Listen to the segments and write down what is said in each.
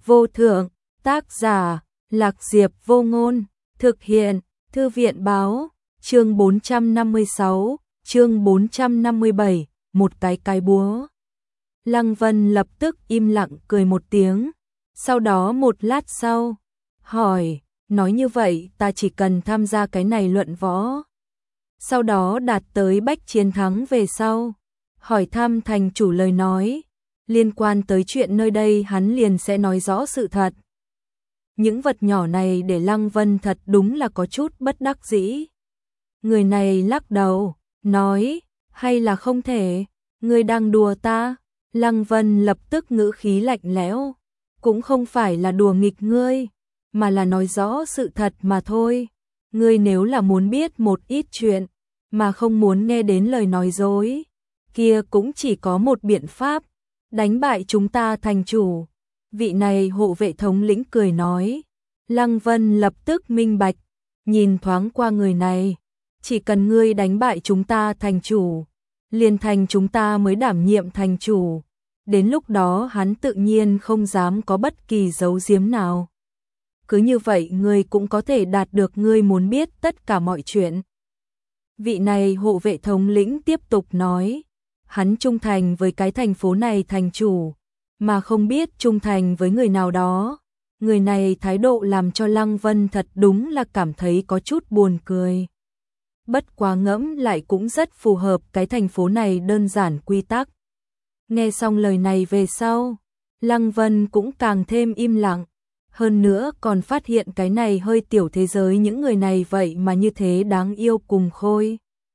vô thượng, tác giả, Lạc Diệp Vô Ngôn, thực hiện, Thư viện báo, chương 456, chương 457, một cái búa. Lăng Vân lập tức im lặng cười một tiếng, sau đó một lát sau, hỏi, nói như vậy ta chỉ cần tham gia cái này luận võ. Sau đó đạt tới bách chiến thắng về sau, hỏi thăm thành chủ lời nói, liên quan tới chuyện nơi đây hắn liền sẽ nói rõ sự thật. Những vật nhỏ này để Lăng Vân thật đúng là có chút bất đắc dĩ. Người này lắc đầu, nói, hay là không thể, ngươi đang đùa ta. Lăng Vân lập tức ngữ khí lạnh lẽo, cũng không phải là đùa nghịch ngươi, mà là nói rõ sự thật mà thôi. Ngươi nếu là muốn biết một ít chuyện, mà không muốn nghe đến lời nói dối, kia cũng chỉ có một biện pháp, đánh bại chúng ta thành chủ. Vị này hộ vệ thống lĩnh cười nói. Lăng Vân lập tức minh bạch, nhìn thoáng qua người này, chỉ cần ngươi đánh bại chúng ta thành chủ, liền thành chúng ta mới đảm nhiệm thành chủ. Đến lúc đó hắn tự nhiên không dám có bất kỳ giấu giếm nào. Cứ như vậy ngươi cũng có thể đạt được ngươi muốn biết tất cả mọi chuyện. Vị này hộ vệ thống lĩnh tiếp tục nói, hắn trung thành với cái thành phố này thành chủ, mà không biết trung thành với người nào đó. Người này thái độ làm cho Lăng Vân thật đúng là cảm thấy có chút buồn cười. Bất quá ngẫm lại cũng rất phù hợp cái thành phố này đơn giản quy tắc. Nghe xong lời này về sau, Lăng Vân cũng càng thêm im lặng. Hơn nữa còn phát hiện cái này hơi tiểu thế giới những người này vậy mà như thế đáng yêu cùng khôi.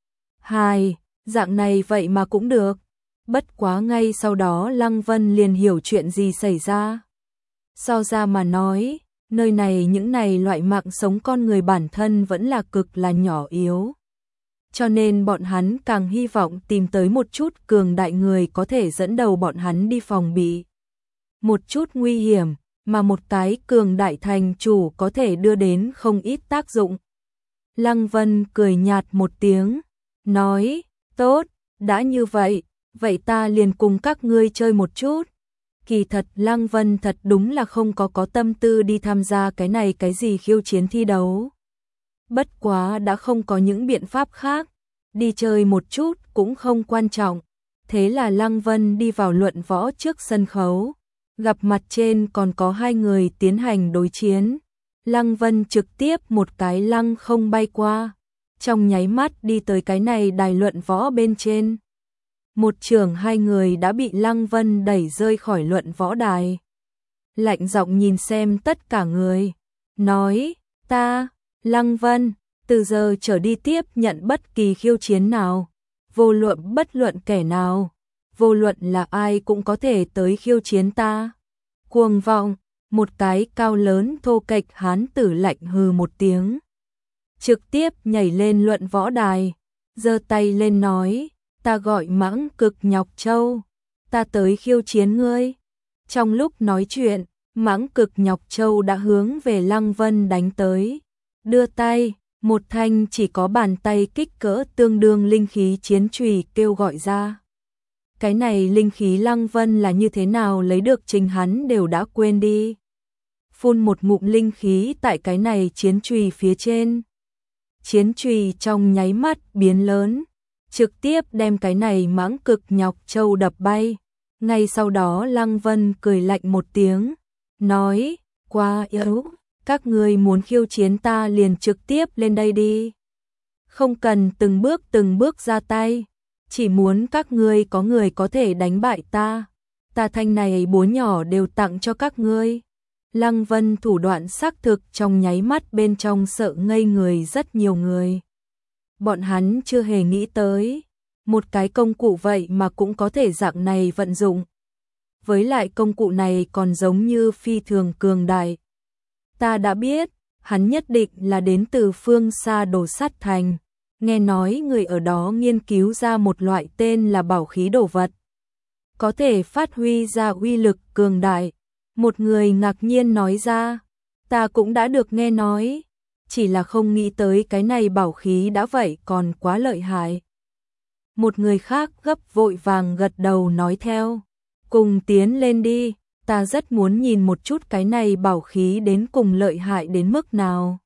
Dạng này vậy mà cũng được. Bất quá ngay sau đó Lăng Vân liền hiểu chuyện gì xảy ra. So ra mà nói, nơi này những này loại mạng sống con người bản thân vẫn là cực là nhỏ yếu. Cho nên bọn hắn càng hy vọng tìm tới một chút cường đại người có thể dẫn đầu bọn hắn đi phòng bị một chút nguy hiểm, mà một cái cường đại thành chủ có thể đưa đến không ít tác dụng. Lăng Vân cười nhạt một tiếng, nói, tốt, đã như vậy, vậy ta liền cùng các ngươi chơi một chút. Kỳ thật Lăng Vân thật đúng là không có tâm tư đi tham gia cái này cái gì khiêu chiến thi đấu. Bất quá đã không có những biện pháp khác, đi chơi một chút cũng không quan trọng. Thế là Lăng Vân đi vào luận võ trước sân khấu, gặp mặt trên còn có hai người tiến hành đối chiến. Lăng Vân trực tiếp một cái lăng không bay qua, trong nháy mắt đi tới cái này đài luận võ bên trên. Một trường hai người đã bị Lăng Vân đẩy rơi khỏi luận võ đài. Lạnh giọng nhìn xem tất cả người, nói, ta, Lăng Vân, từ giờ trở đi tiếp nhận bất kỳ khiêu chiến nào, bất luận kẻ nào, vô luận là ai cũng có thể tới khiêu chiến ta. Cuồng vọng, một cái cao lớn thô kệch hán tử lạnh hừ một tiếng, trực tiếp nhảy lên luận võ đài, giơ tay lên nói, ta gọi Mãng Cực Nhọc Châu, ta tới khiêu chiến ngươi. Trong lúc nói chuyện, Mãng Cực Nhọc Châu đã hướng về Lăng Vân đánh tới, đưa tay, một thanh chỉ có bàn tay kích cỡ tương đương linh khí chiến chùy kêu gọi ra. Cái này linh khí Lăng Vân là như thế nào lấy được chính hắn đều đã quên đi. Phun một ngụm linh khí tại cái này chiến chùy phía trên. Chiến chùy trong nháy mắt biến lớn, trực tiếp đem cái này Mãng Cực Nhọc Châu đập bay. Ngay sau đó Lăng Vân cười lạnh một tiếng, nói, quá yếu, các ngươi muốn khiêu chiến ta liền trực tiếp lên đây đi. Không cần từng bước ra tay, chỉ muốn các ngươi có người có thể đánh bại ta. Ta thanh này búa nhỏ đều tặng cho các ngươi. Lăng Vân thủ đoạn xác thực trong nháy mắt bên trong sợ ngây người rất nhiều người. Bọn hắn chưa hề nghĩ tới, một cái công cụ vậy mà cũng có thể dạng này vận dụng. Với lại công cụ này còn giống như phi thường cường đại. Ta đã biết, hắn nhất định là đến từ phương xa Đồ Sắt Thành. Nghe nói người ở đó nghiên cứu ra một loại tên là bảo khí đồ vật, có thể phát huy ra uy lực cường đại. Một người ngạc nhiên nói ra, ta cũng đã được nghe nói, chỉ là không nghĩ tới cái này bảo khí đã vậy còn quá lợi hại. Một người khác gấp vội vàng gật đầu nói theo, cùng tiến lên đi, ta rất muốn nhìn một chút cái này bảo khí đến cùng lợi hại đến mức nào.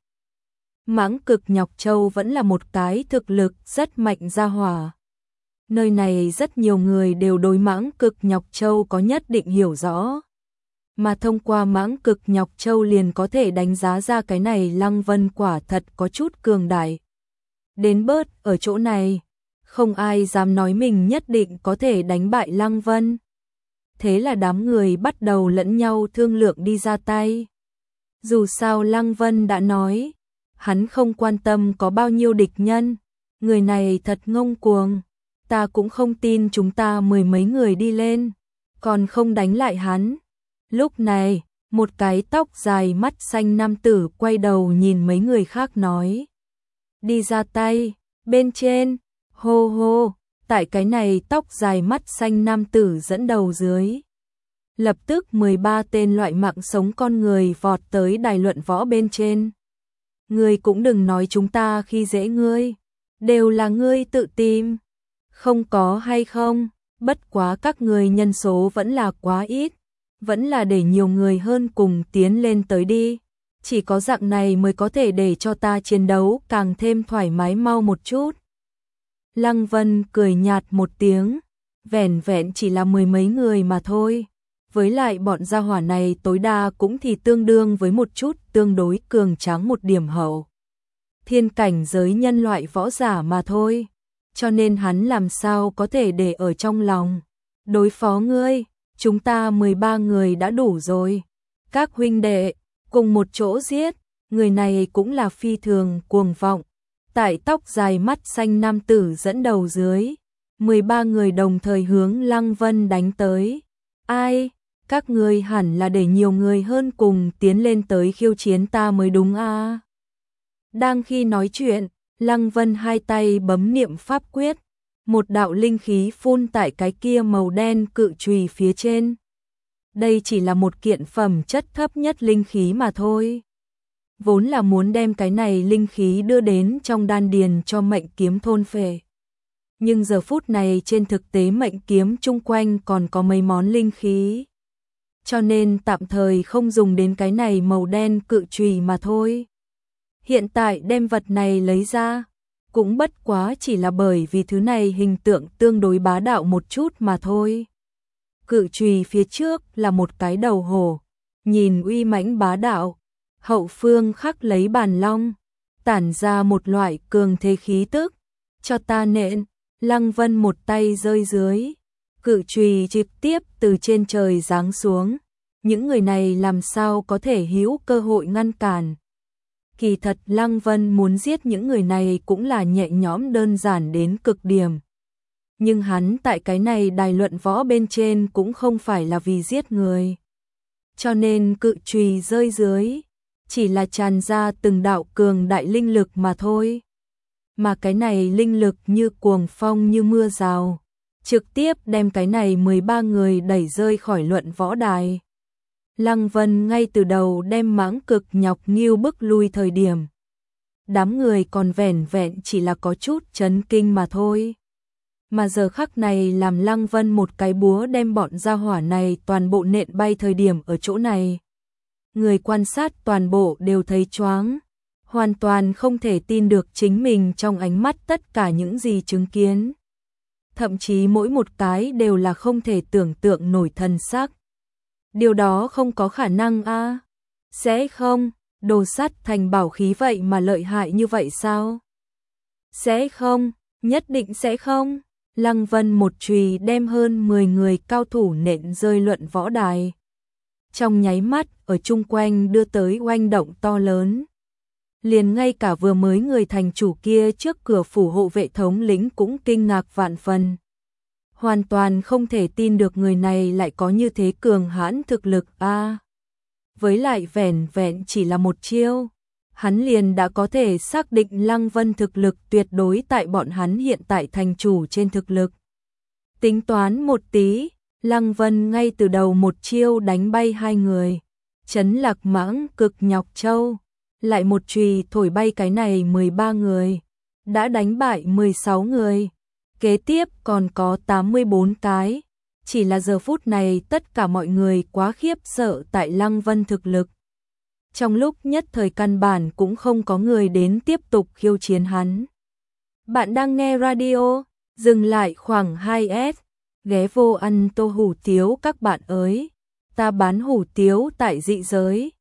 Mãng Cực Nhọc Châu vẫn là một cái thực lực rất mạnh gia hỏa. Nơi này rất nhiều người đều đối Mãng Cực Nhọc Châu có nhất định hiểu rõ. Mà thông qua Mãng Cực Nhọc Châu liền có thể đánh giá ra cái này Lăng Vân quả thật có chút cường đại. Đến bớt ở chỗ này, không ai dám nói mình nhất định có thể đánh bại Lăng Vân. Thế là đám người bắt đầu lẫn nhau thương lượng đi ra tay. Dù sao Lăng Vân đã nói, hắn không quan tâm có bao nhiêu địch nhân, người này thật ngông cuồng, ta cũng không tin chúng ta mười mấy người đi lên, còn không đánh lại hắn. Lúc này, một cái tóc dài mắt xanh nam tử quay đầu nhìn mấy người khác nói. Đi ra tay, bên trên, hô hô, tại cái này tóc dài mắt xanh nam tử dẫn đầu dưới. Lập tức 13 tên loại mạng sống con người vọt tới đài luận võ bên trên. Ngươi cũng đừng nói chúng ta khi dễ ngươi, đều là ngươi tự tìm. Không có hay không, bất quá các ngươi nhân số vẫn là quá ít, vẫn là để nhiều người hơn cùng tiến lên tới đi. Chỉ có dạng này mới có thể để cho ta chiến đấu càng thêm thoải mái mau một chút. Lăng Vân cười nhạt một tiếng, vẻn vẹn chỉ là mười mấy người mà thôi. Với lại bọn gia hỏa này tối đa cũng thì tương đương với một chút tương đối cường tráng một điểm hậu. Thiên cảnh giới nhân loại võ giả mà thôi. Cho nên hắn làm sao có thể để ở trong lòng. Đối phó ngươi, chúng ta 13 người đã đủ rồi. Các huynh đệ, cùng một chỗ giết, người này cũng là phi thường cuồng vọng. Tại tóc dài mắt xanh nam tử dẫn đầu dưới, 13 người đồng thời hướng Lăng Vân đánh tới. Ai? Các ngươi hẳn là để nhiều người hơn cùng tiến lên tới khiêu chiến ta mới đúng a. Đang khi nói chuyện, Lăng Vân hai tay bấm niệm pháp quyết, một đạo linh khí phun tại cái kia màu đen cự chùy phía trên. Đây chỉ là một kiện phẩm chất thấp nhất linh khí mà thôi. Vốn là muốn đem cái này linh khí đưa đến trong đan điền cho mệnh kiếm thôn phệ. Nhưng giờ phút này trên thực tế mệnh kiếm chung quanh còn có mấy món linh khí. Cho nên tạm thời không dùng đến cái này màu đen cự chùy mà thôi. Hiện tại đem vật này lấy ra, cũng bất quá chỉ là bởi vì thứ này hình tượng tương đối bá đạo một chút mà thôi. Cự chùy phía trước là một cái đầu hổ, nhìn uy mãnh bá đạo, hậu phương khắc lấy bàn long, tản ra một loại cường thế khí tức. Cho ta nện, Lăng Vân một tay rơi dưới, cự chùy trực tiếp từ trên trời giáng xuống. Những người này làm sao có thể hữu cơ hội ngăn cản. Kỳ thật Lăng Vân muốn giết những người này cũng là nhẹ nhõm đơn giản đến cực điểm. Nhưng hắn tại cái này đài luận võ bên trên cũng không phải là vì giết người. Cho nên cự chùy rơi dưới, chỉ là tràn ra từng đạo cường đại linh lực mà thôi. Mà cái này linh lực như cuồng phong như mưa rào, trực tiếp đem cái này 13 người đẩy rơi khỏi luận võ đài. Lăng Vân ngay từ đầu đem Mãng Cực Nhọc Nghiêu bức lui thời điểm. Đám người còn vẻn vẹn chỉ là có chút chấn kinh mà thôi. Mà giờ khắc này làm Lăng Vân một cái búa đem bọn gia hỏa này toàn bộ nện bay thời điểm ở chỗ này. Người quan sát toàn bộ đều thấy choáng, hoàn toàn không thể tin được chính mình trong ánh mắt tất cả những gì chứng kiến. Thậm chí mỗi một cái đều là không thể tưởng tượng nổi thần sắc. Điều đó không có khả năng a. Sẽ không, đồ sắt thành bảo khí vậy mà lợi hại như vậy sao? Sẽ không, nhất định sẽ không. Lăng Vân một chùy đem hơn 10 người cao thủ nện rơi luận võ đài. Trong nháy mắt, ở chung quanh đưa tới oanh động to lớn. Liền ngay cả vừa mới người thành chủ kia trước cửa phủ hộ vệ thống lĩnh cũng kinh ngạc vạn phần. Hoàn toàn không thể tin được người này lại có như thế cường hãn thực lực a. Với lại vẻn vẹn chỉ là một chiêu, hắn liền đã có thể xác định Lăng Vân thực lực tuyệt đối tại bọn hắn hiện tại thành chủ trên thực lực. Tính toán một tí, Lăng Vân ngay từ đầu một chiêu đánh bay hai người, chấn lạc Mãng Cực Nhọc Châu, lại một chùy thổi bay cái này 13 người, đã đánh bại 16 người. Kế tiếp còn có 84 cái, chỉ là giờ phút này tất cả mọi người quá khiếp sợ tại Lăng Vân thực lực. Trong lúc nhất thời căn bản cũng không có người đến tiếp tục khiêu chiến hắn. Bạn đang nghe radio, dừng lại khoảng 2S, ghé vô ăn tô hủ tiếu các bạn ơi. Ta bán hủ tiếu tại dị giới.